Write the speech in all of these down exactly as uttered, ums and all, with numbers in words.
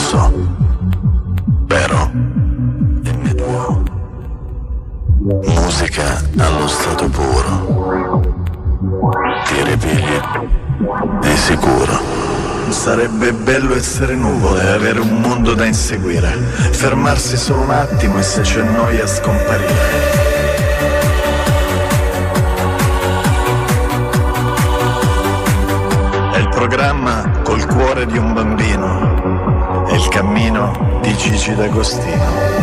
so, però è mio tuo. Musica allo stato puro, ti ripigli di sicuro. Sarebbe bello essere nuvole e avere un mondo da inseguire, fermarsi solo un attimo e se c'è noia scomparire. È il programma col cuore di un bambino, è il cammino di Gigi D'Agostino.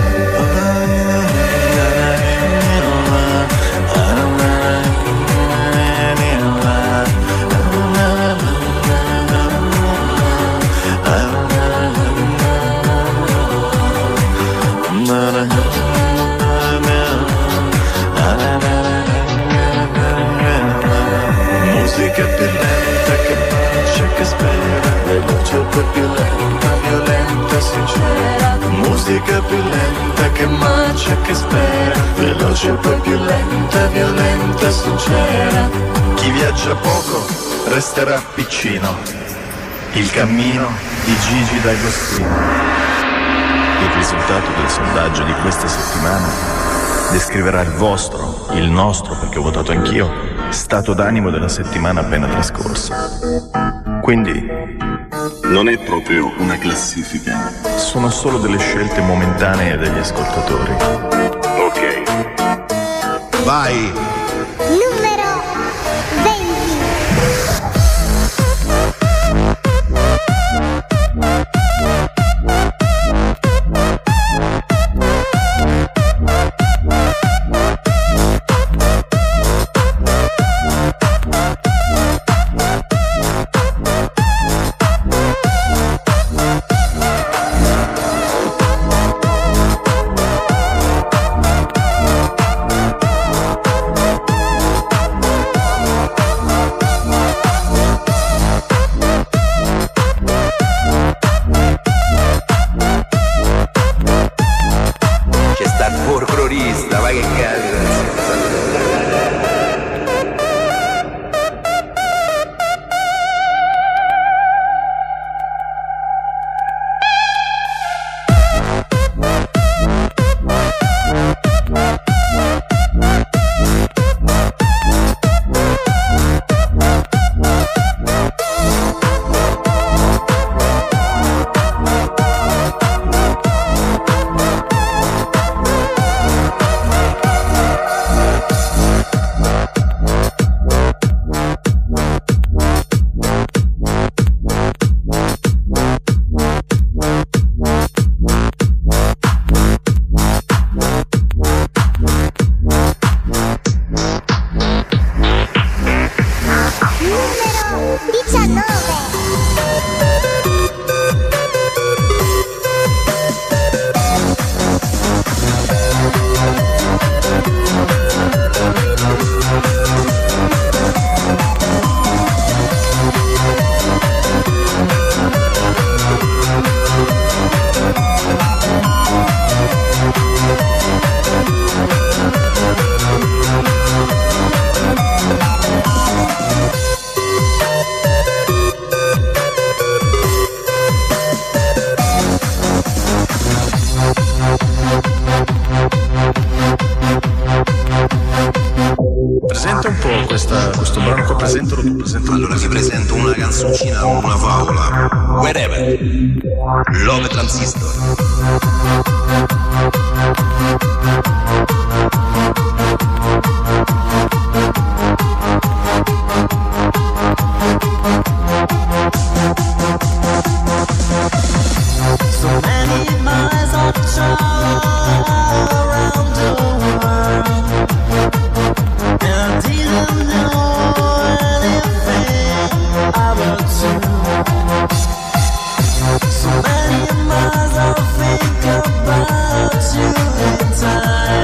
Musica più lenta che bacia, che spera, veloce poi più lenta, violenta, sincera. Musica più lenta che marcia, che spera, veloce poi più lenta, violenta, sincera. Chi viaggia poco resterà piccino, il cammino di Gigi D'Agostino. Il risultato del sondaggio di questa settimana descriverà il vostro, il nostro, perché ho votato anch'io, stato d'animo della settimana appena trascorsa. Quindi non è proprio una classifica, sono solo delle scelte momentanee degli ascoltatori. Ok. Vai! Numero venti. Presenta un po' questa, questo brano qua, presentalo tu, presentalo. Allora ti presento una canzoncina, una favola. Wherever, Love Transistor. So many miles of travel around the world, and I didn't know anything about you. So many miles I think about you in time.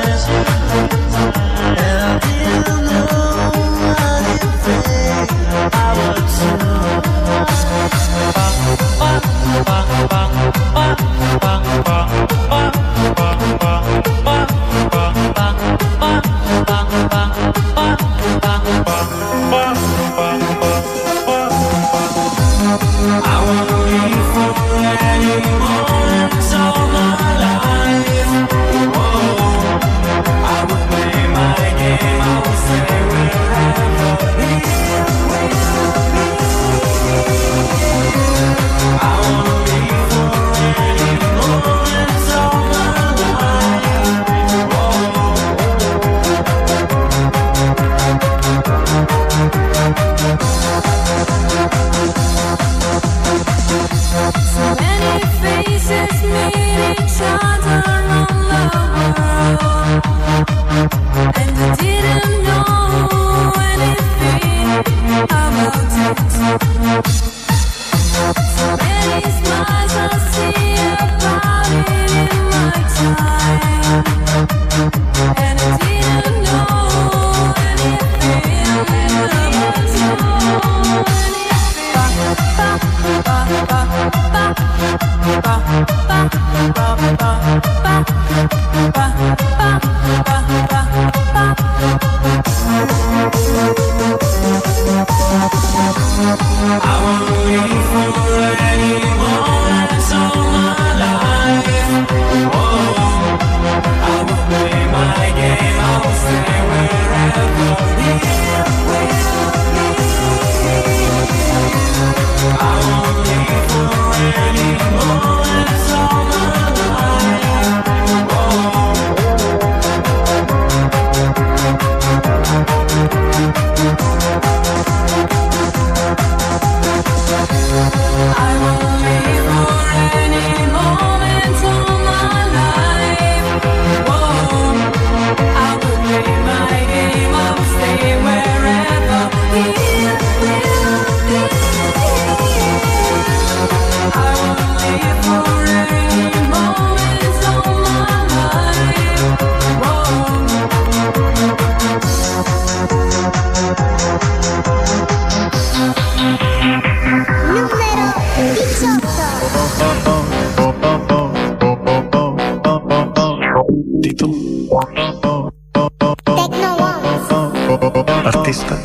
Artista.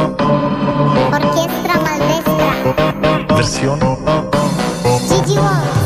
Orchestra maldestra. Versione. Gigi Wong.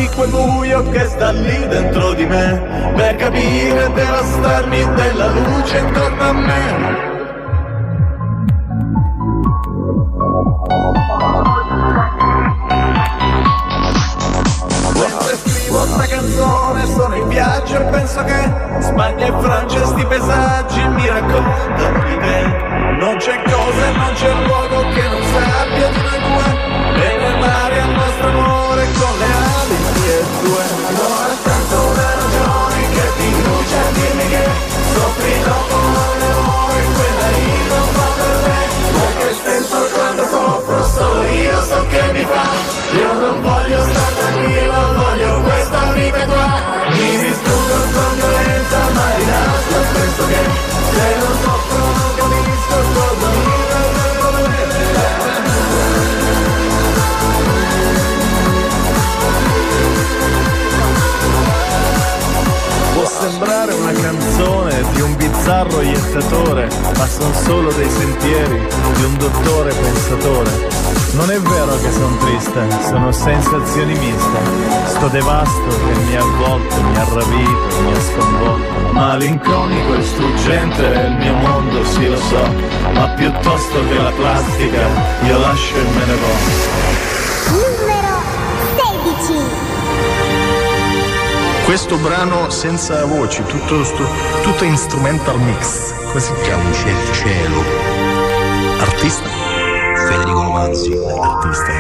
di quel buio che sta lì dentro di me, per capire e devastarmi della luce intorno a me. Mentre scrivo sta canzone sono in viaggio e penso che Spagna e Francia sti paesaggi mi raccontano di te. Non c'è cosa e non c'è luogo che non sappia di noi due, e nel mare al nostro amore con le ali mie e tue. Non è tanto una ragione che ti induce a dirmi che soffri dopo l'amore, quella io non fa per me, perché stesso quando soffro solo io so che mi fa. Io non voglio stare tranquillo, voglio questa vita qua. Mi distruggo con violenza ma rilascio, penso che se non soffro non capisco cosa mi può sembrare una canzone di un bizzarro iettatore, ma son solo dei sentieri di un dottore pensatore. Non è vero che sono triste, sono sensazioni miste. Sto devasto che mi ha avvolto, mi ha rapito, mi ha sconvolto. Malinconico e struggente è il mio mondo, sì lo so, ma piuttosto che la plastica io lascio e me ne vo. Numero sedici. Questo brano senza voci, tutto, sto, tutto instrumental mix. Come si chiama? C'è cielo. Artista? Federico Romanzi. Artista.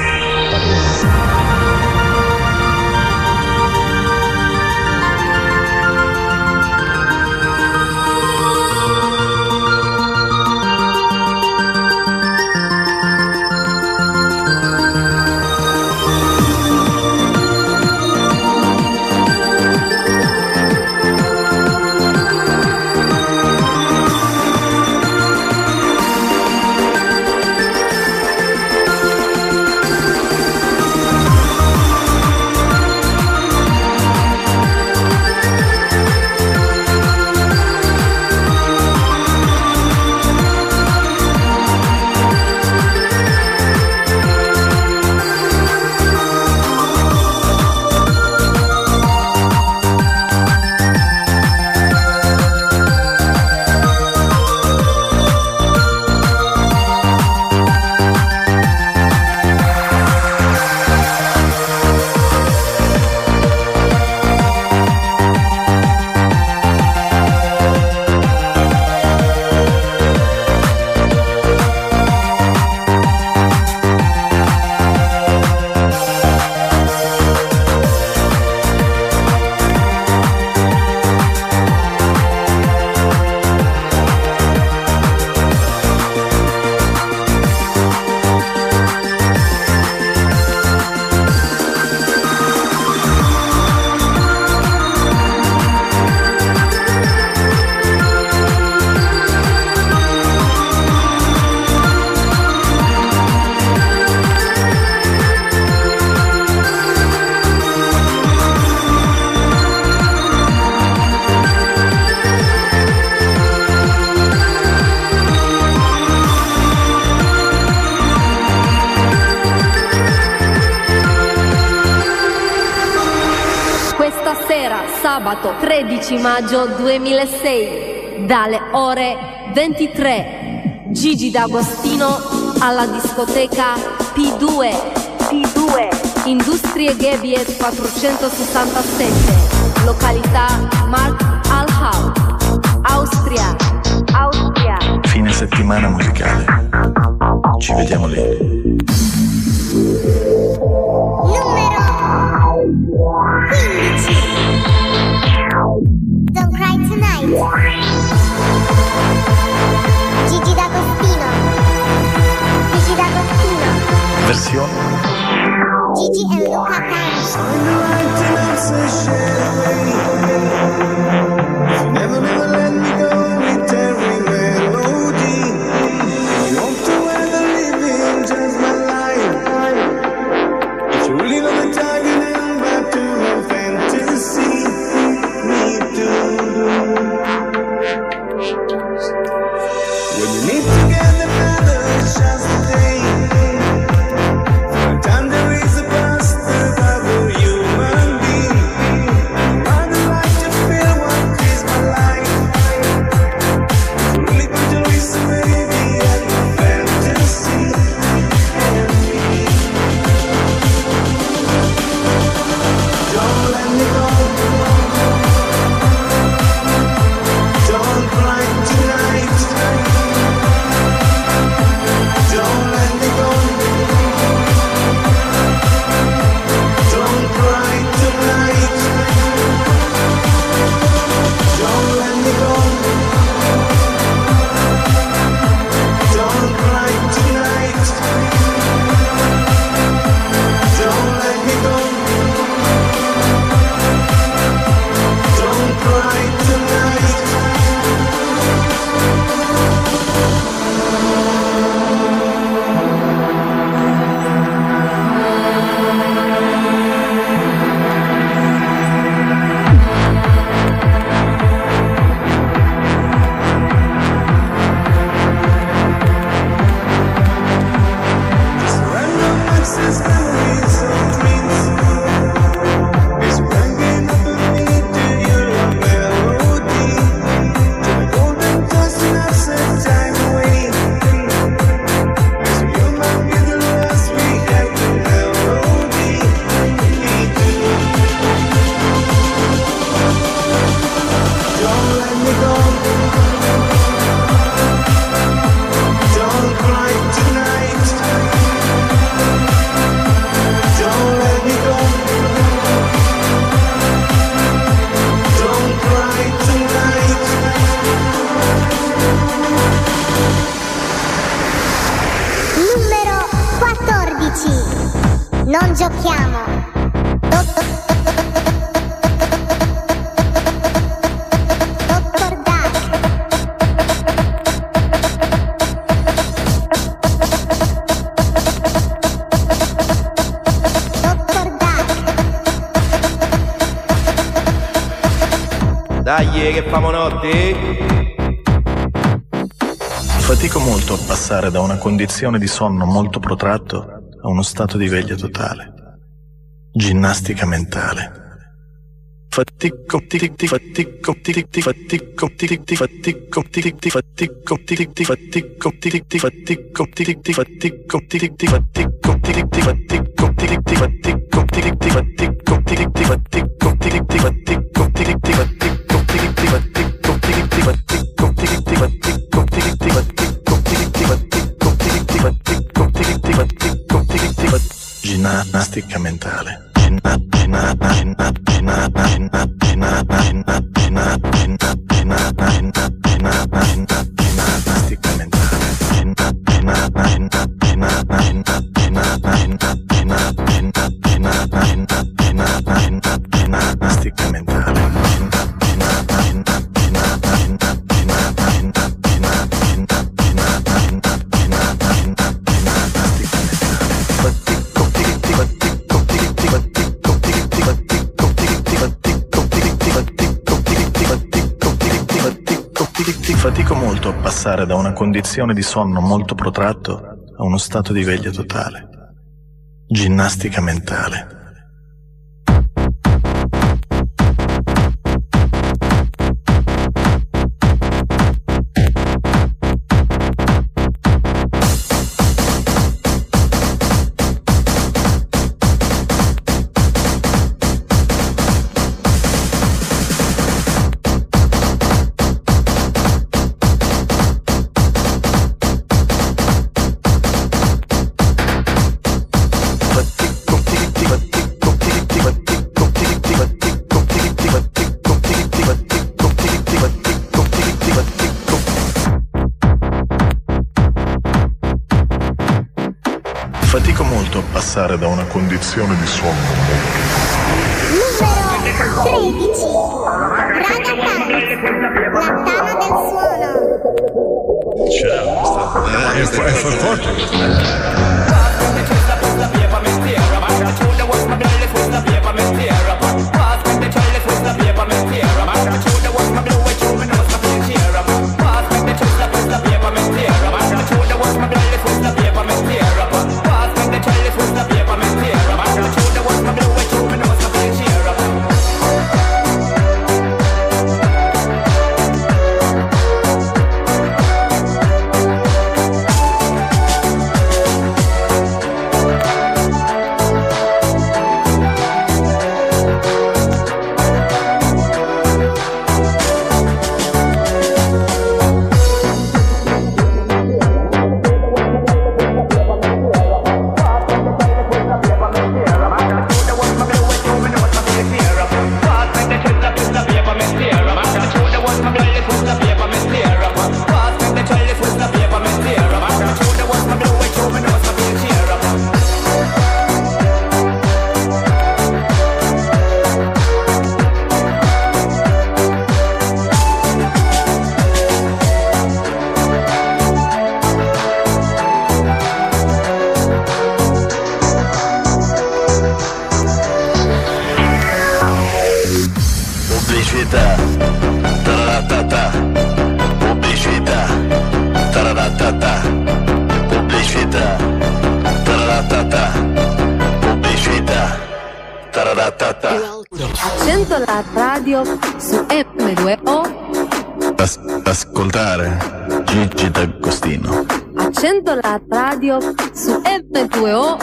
Sabato tredici maggio duemilasei dalle ore ventitré, Gigi D'Agostino alla discoteca P due P due Industrie Gebiet quattrocentosessantasette, località Markt Allhaus, Austria Austria. Fine settimana musicale. Ci vediamo lì. Numero quindici. Don't Cry Tonight. Gigi D'Agostino. Gigi D'Agostino. Versione Gigi e Luca Never, never let me go with every melody. You want to ever live in just my life. If you really know the time, you never back to my fantasy. Me too. When you meet together, brother, it's just a day. For a time there is a bust above a human giochiamo. Dai che famo notte. Fatico molto a passare da una condizione di sonno molto protratto a uno stato di veglia totale. Ginnastica mentale. Fatico, tic, fatico, tic, fatico, tic, fatico, tic, fatico, tic, fatico, tic, fatico, tic, fatico, tic, fatico, tic, fatico, tic, fatico, tic, fatico, tic, fatico, tic, fatico, tic, fatico. Ginnastica mentale. Fatico molto a passare da una condizione di sonno molto protratto a uno stato di veglia totale. Ginnastica mentale. Fatico molto a passare da una condizione di sonno Numero tredici. Raga Pants, la tana del suono. Ciao, è, è forte questa. Pubblicità, taratata, pubblicità, taratata, pubblicità, taratata, pubblicità, taratata. Accento la radio su emme due o. As- ascoltare Gigi D'Agostino. Accento la radio su emme due o.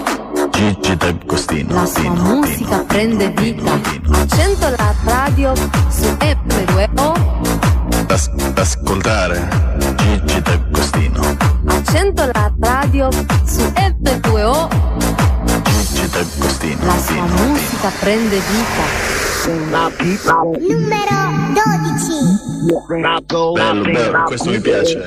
Gigi D'Agostino. La sua Dino, musica Dino, prende Dino, vita. Dino. Accento la radio su emme due o. As- ascoltare Gigi D'Agostino. Accento la radio su emme due o. Gigi D'Agostino. La sua Dino, musica prende vita. Numero dodici. Bello, bello, questo mi piace.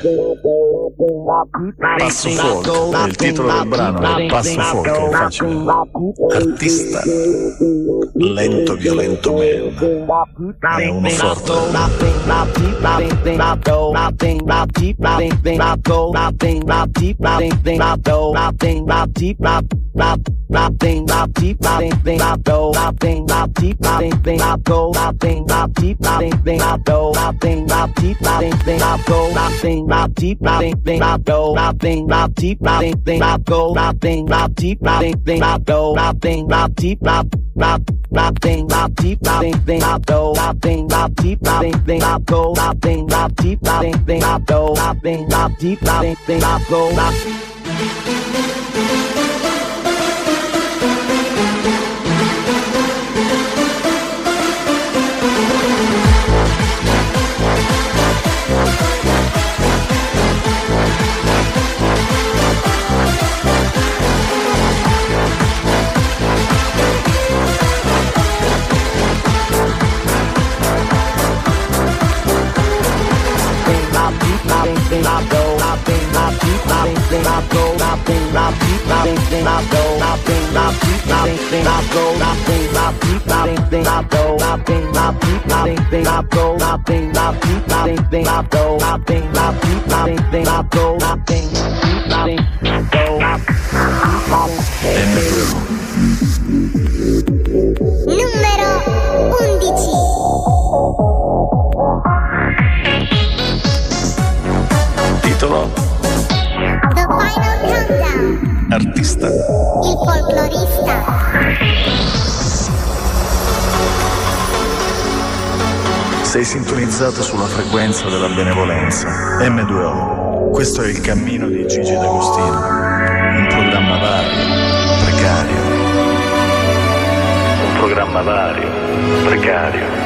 Passo folk, il titolo del brano è Passo folk, è facile. Artista, lento, violento man, è uno forte. Numero undici. Titolo? The Final Countdown. Artista, Il folclorista. sei sintonizzato sulla frequenza della benevolenza. M due O. Questo è il cammino di Gigi D'Agostino. Un programma vario, precario. Un programma vario, precario.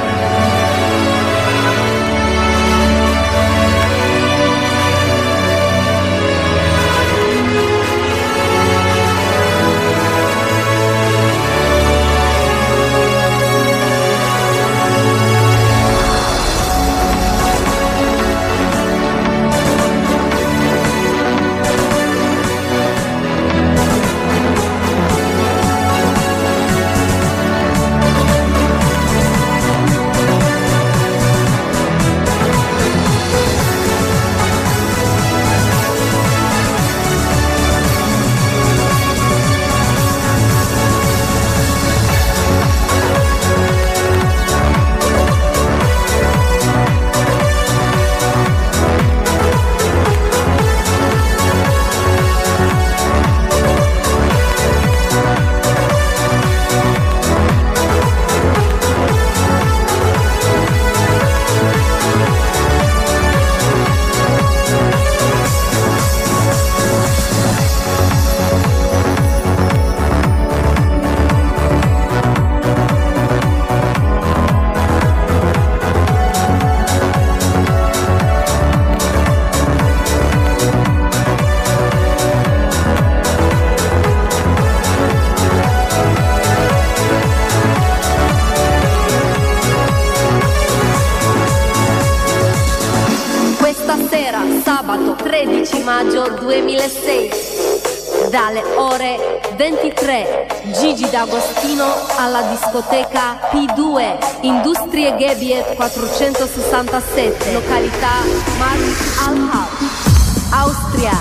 tredici maggio duemilasei, dalle ore ventitré, Gigi D'Agostino alla discoteca P due, Industrie Gebiet quattrocentosessantasette, località Markt Alhaus, Austria.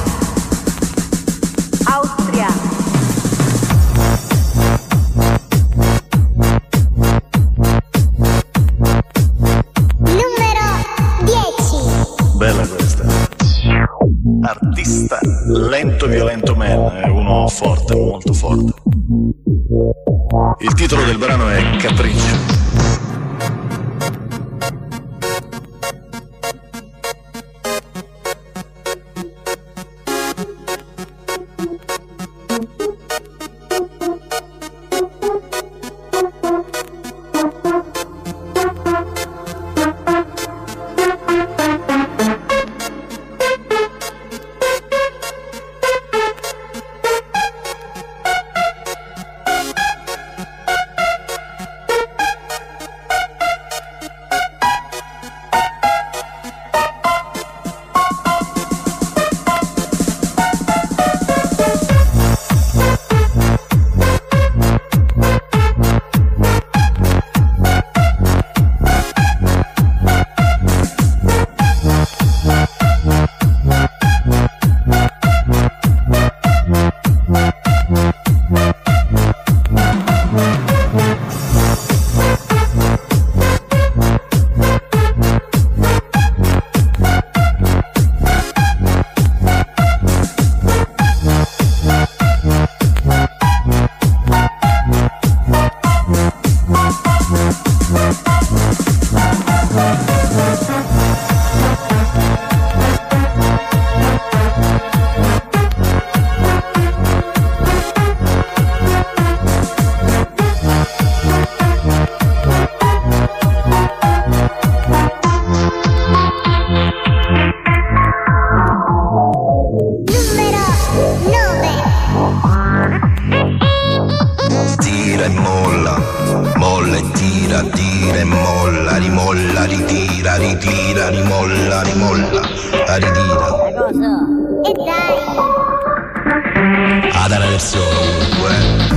Austria. Artista, lento violento man, è uno forte, molto forte. Il titolo del brano è Capriccio. e tira, tira e molla, rimolla, ritira, ritira, rimolla, rimolla, la ritira. E dai. Ah, dalla versione comunque.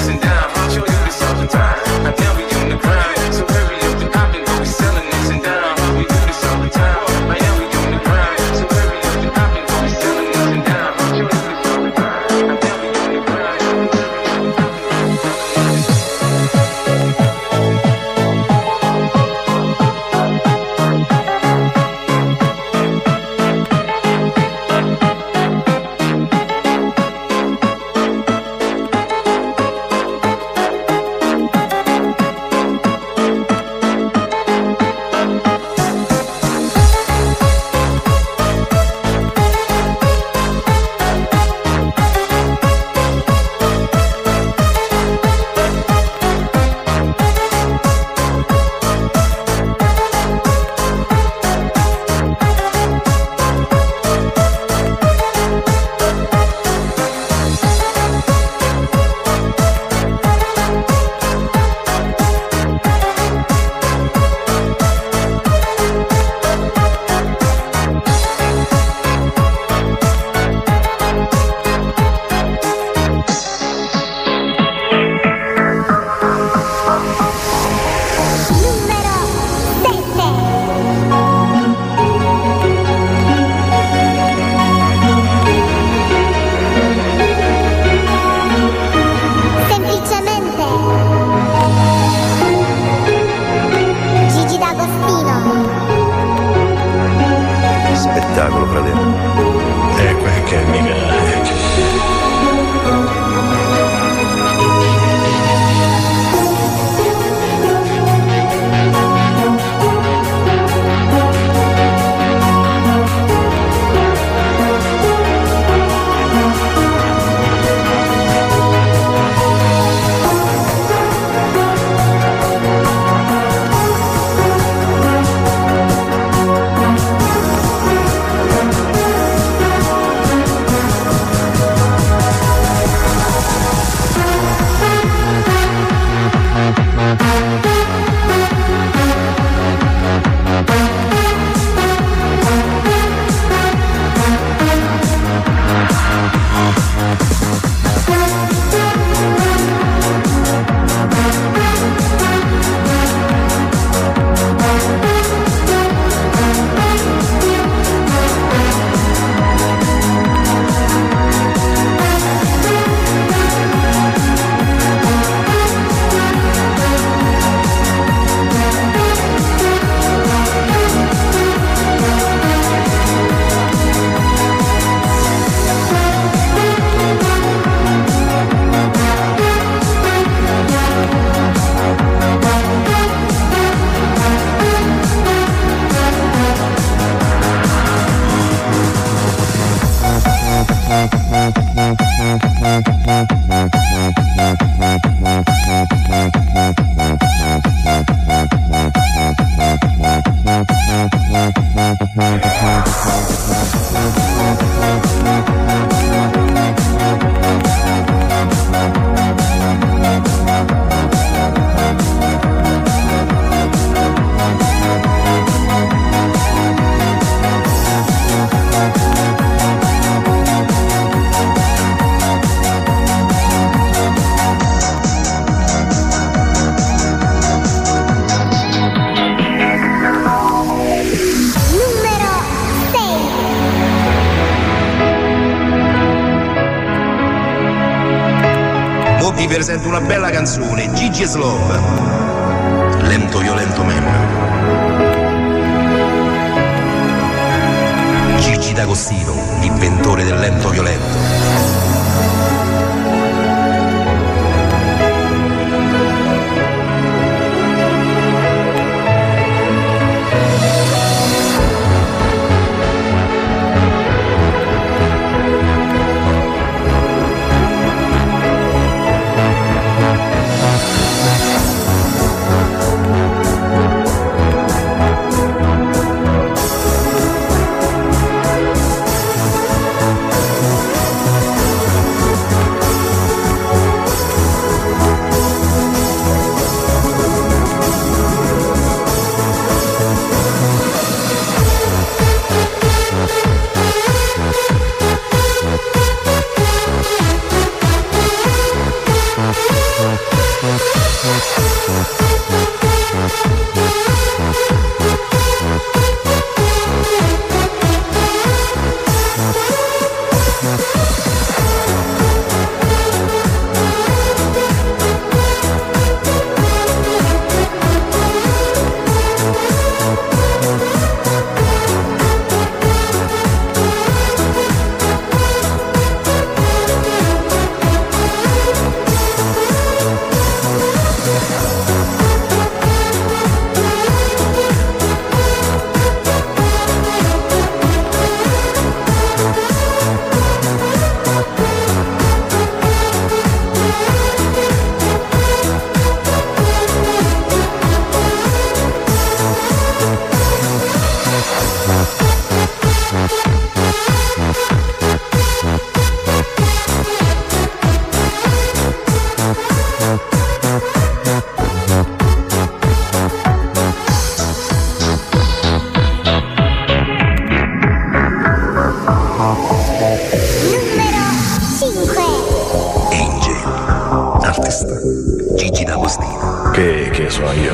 Down. spettacolo, fratello. Ecco che mica. Vi presento una bella canzone, Gigi e Slove, Lento Violento Man. Gigi D'Agostino, l'inventore del lento violento. Gigi D'Agostino. Che, che so io?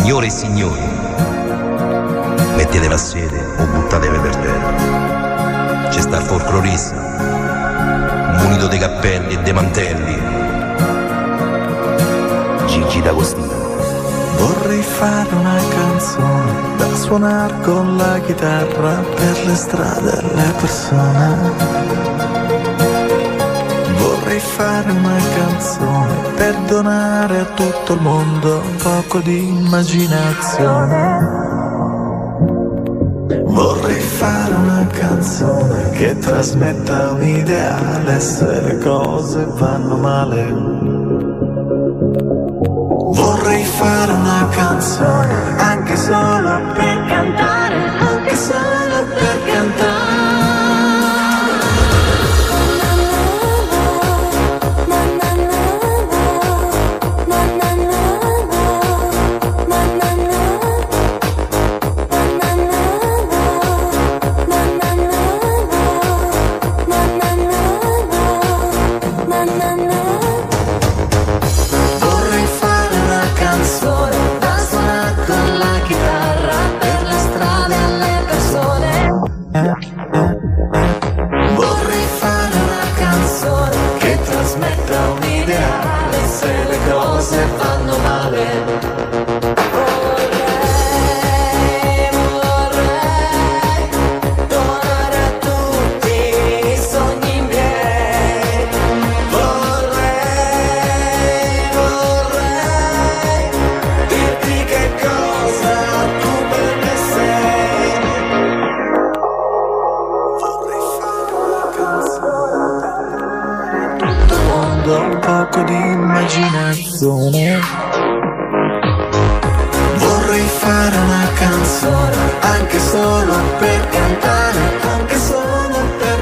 Signore e signori, mettetevi a sede o buttatevi per terra. C'è sta il folclorista, munito dei cappelli e dei mantelli, Gigi D'Agostino. Vorrei fare una canzone da suonare con la chitarra per le strade e le persone. Vorrei fare una canzone per donare a tutto il mondo un poco di immaginazione. Vorrei fare una canzone che trasmetta un ideale se le cose vanno male. Vorrei fare una canzone anche solo per cantare, anche solo per cantare. Vorrei fare una canzone che trasmetta un ideale se le cose vanno male. Vorrei, vorrei donare a tutti i sogni miei. Vorrei, vorrei dirti che cosa tu per me sei. Un poco di immaginazione. Vorrei fare una canzone anche solo per cantare, anche solo per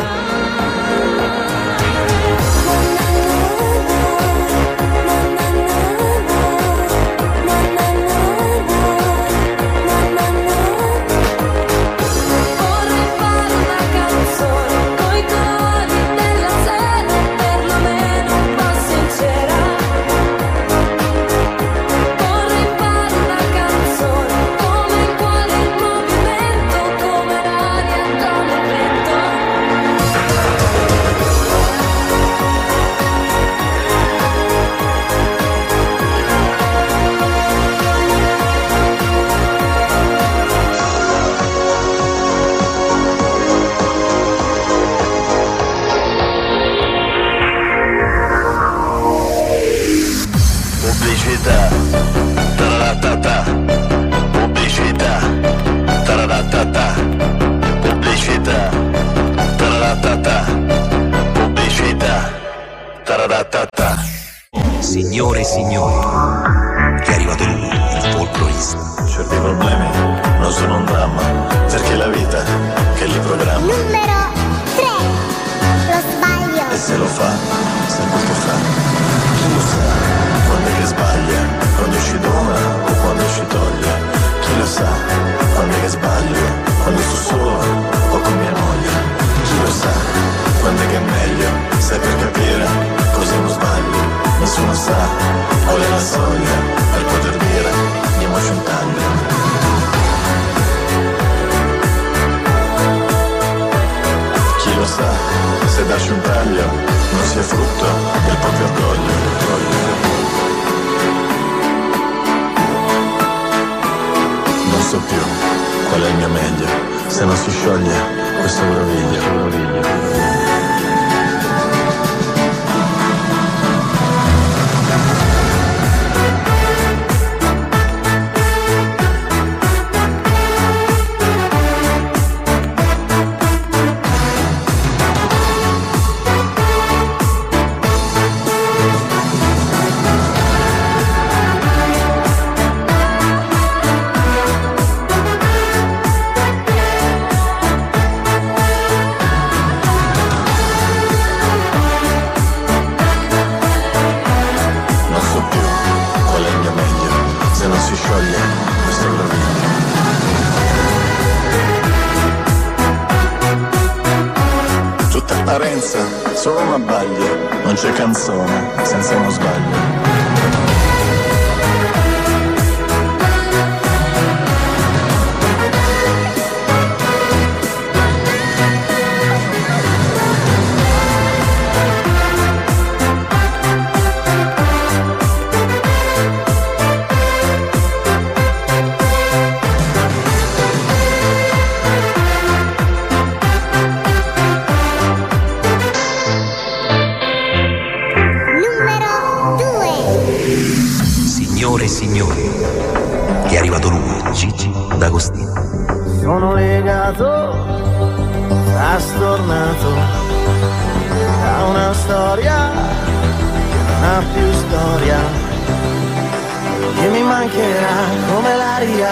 pubblicità, tararatata, pubblicità, tararatata, pubblicità, tararatata, pubblicità, tararatata. Signore e signori, è arrivato lui, il folclorista. Certi problemi non sono un dramma, perché è la vita che li programma. Numero tre. Lo sbaglio. E se lo fa, sa quel che fa. Chi lo sa, quando è che sbaglia, quando ci dona o quando ci toglie. Chi lo sa, quando è che sbaglio, quando sto solo o con mia moglie. Chi lo sa, quando è che è meglio, sai per capire cosa non sbaglio. Nessuno sa, qual è la soglia per poter dire diamoci un taglio. Chi lo sa, se darci un taglio non sia frutto del proprio orgoglio. Non so più qual è il mio meglio, se non si scioglie questo groviglio. Solo un abbaglio, non c'è canzone senza uno sbaglio. Signore e signori, è arrivato lui, Gigi D'Agostino. Sono legato, trastornato da una storia che non ha più storia, che mi mancherà come l'aria.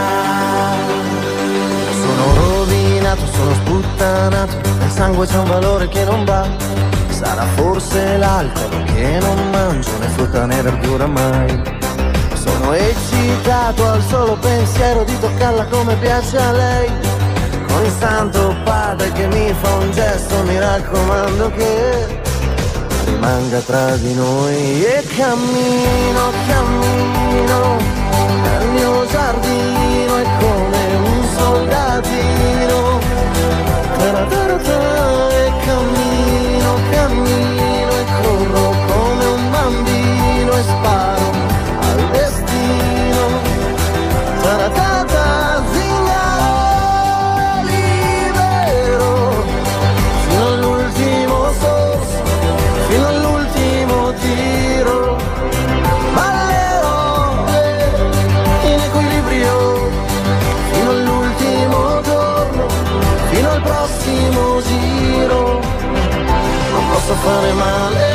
Sono rovinato, sono sputtanato, nel sangue c'è un valore che non va. Sarà forse l'alcol che non mangio, né frutta né verdura mai. Sono eccitato al solo pensiero di toccarla come piace a lei. Con il santo padre che mi fa un gesto, mi raccomando che rimanga tra di noi. E cammino, cammino nel mio giardino, è come un soldatino. Taratara, e cammino, cammino e corro come un bambino e sparo al destino. Taratata, zingaro, libero, fino all'ultimo sorso, fino all'ultimo tiro. Ballerò in equilibrio, fino all'ultimo giorno, fino al prossimo giro. Non posso fare male,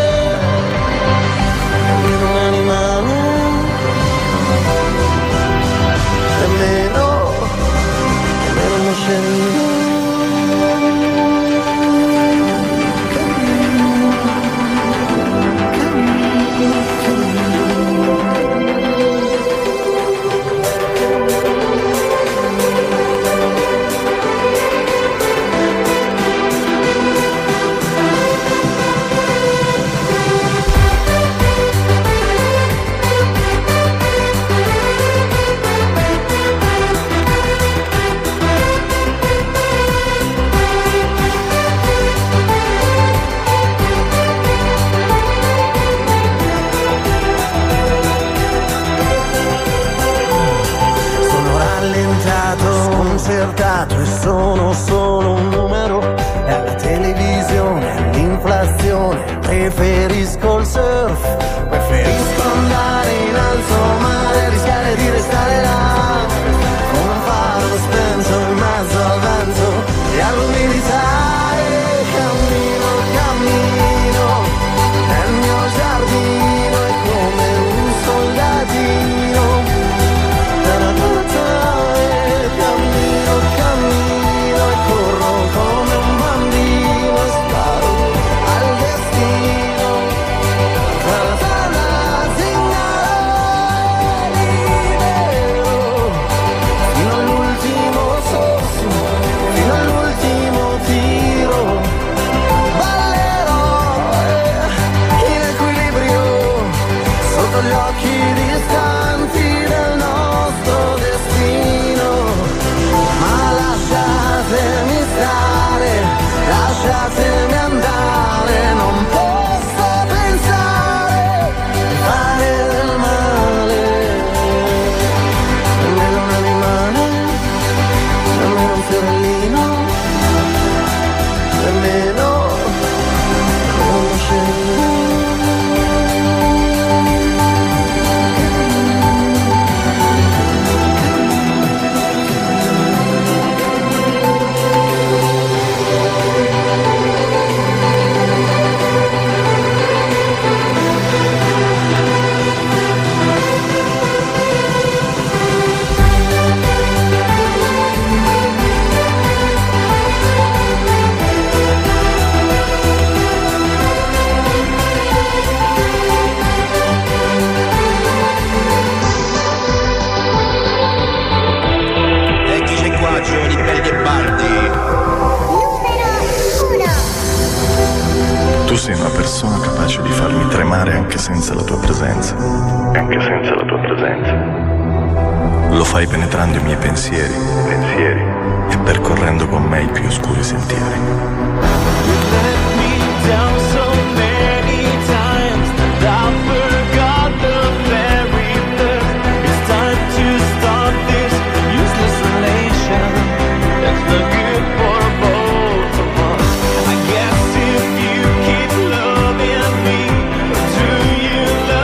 non un animale, nemmeno, nemmeno uno scemo. E sono solo un numero, e alla televisione, all'inflazione, preferisco il surf, preferisco andare in alto mare, rischiare di restare là, come un faro spento in mezzo al vento e all'umidità. E cammino, cammino nel mio giardino, è come un soldatino. Cammino e corro come un bambino e sparo al destino. Taratana, zingaro, libero, fino all'ultimo sorso, fino all'ultimo tiro. Ballerò in equilibrio sotto gli occhi distanti del nostro destino. Ma lasciatemi stare, lasciatemi andare, non posso pensare di fare del male. Nemmeno un animale, nemmeno un fiorellino, nemmeno uno scemo. Tu sei una persona capace di farmi tremare anche senza la tua presenza. Anche senza la tua presenza. Lo fai penetrando i miei pensieri, pensieri, e percorrendo con me i più oscuri sentieri. You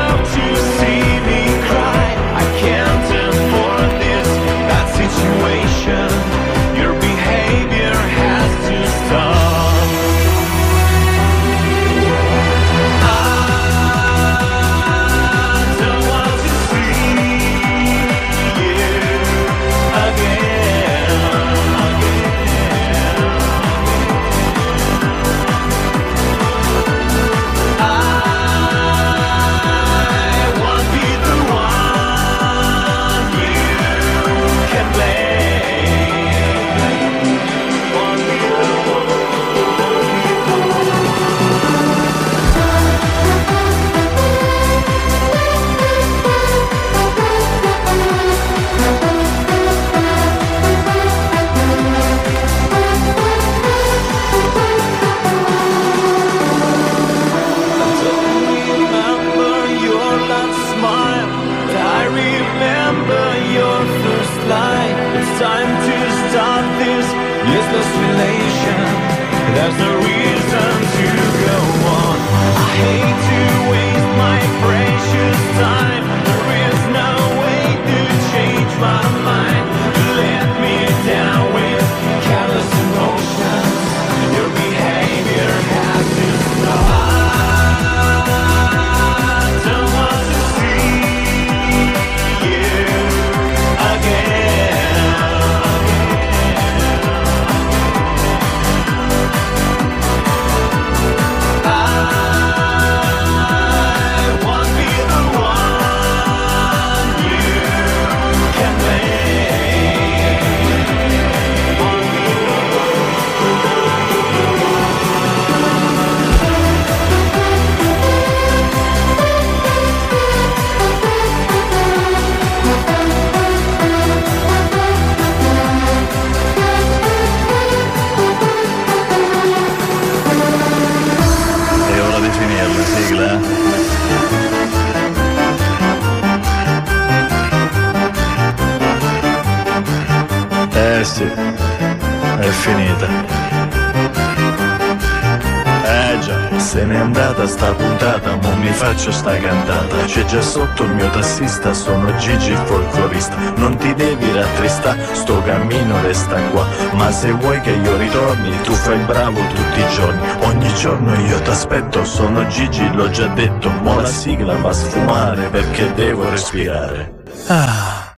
sì, è finita. Eh già, se n'è andata sta puntata, mo mi faccio sta cantata. C'è già sotto il mio tassista, sono Gigi il folclorista. Non ti devi rattristare, sto cammino resta qua. Ma se vuoi che io ritorni, tu fai bravo tutti i giorni. Ogni giorno io t'aspetto, sono Gigi, l'ho già detto. Mo la sigla va a sfumare perché devo respirare. Ah.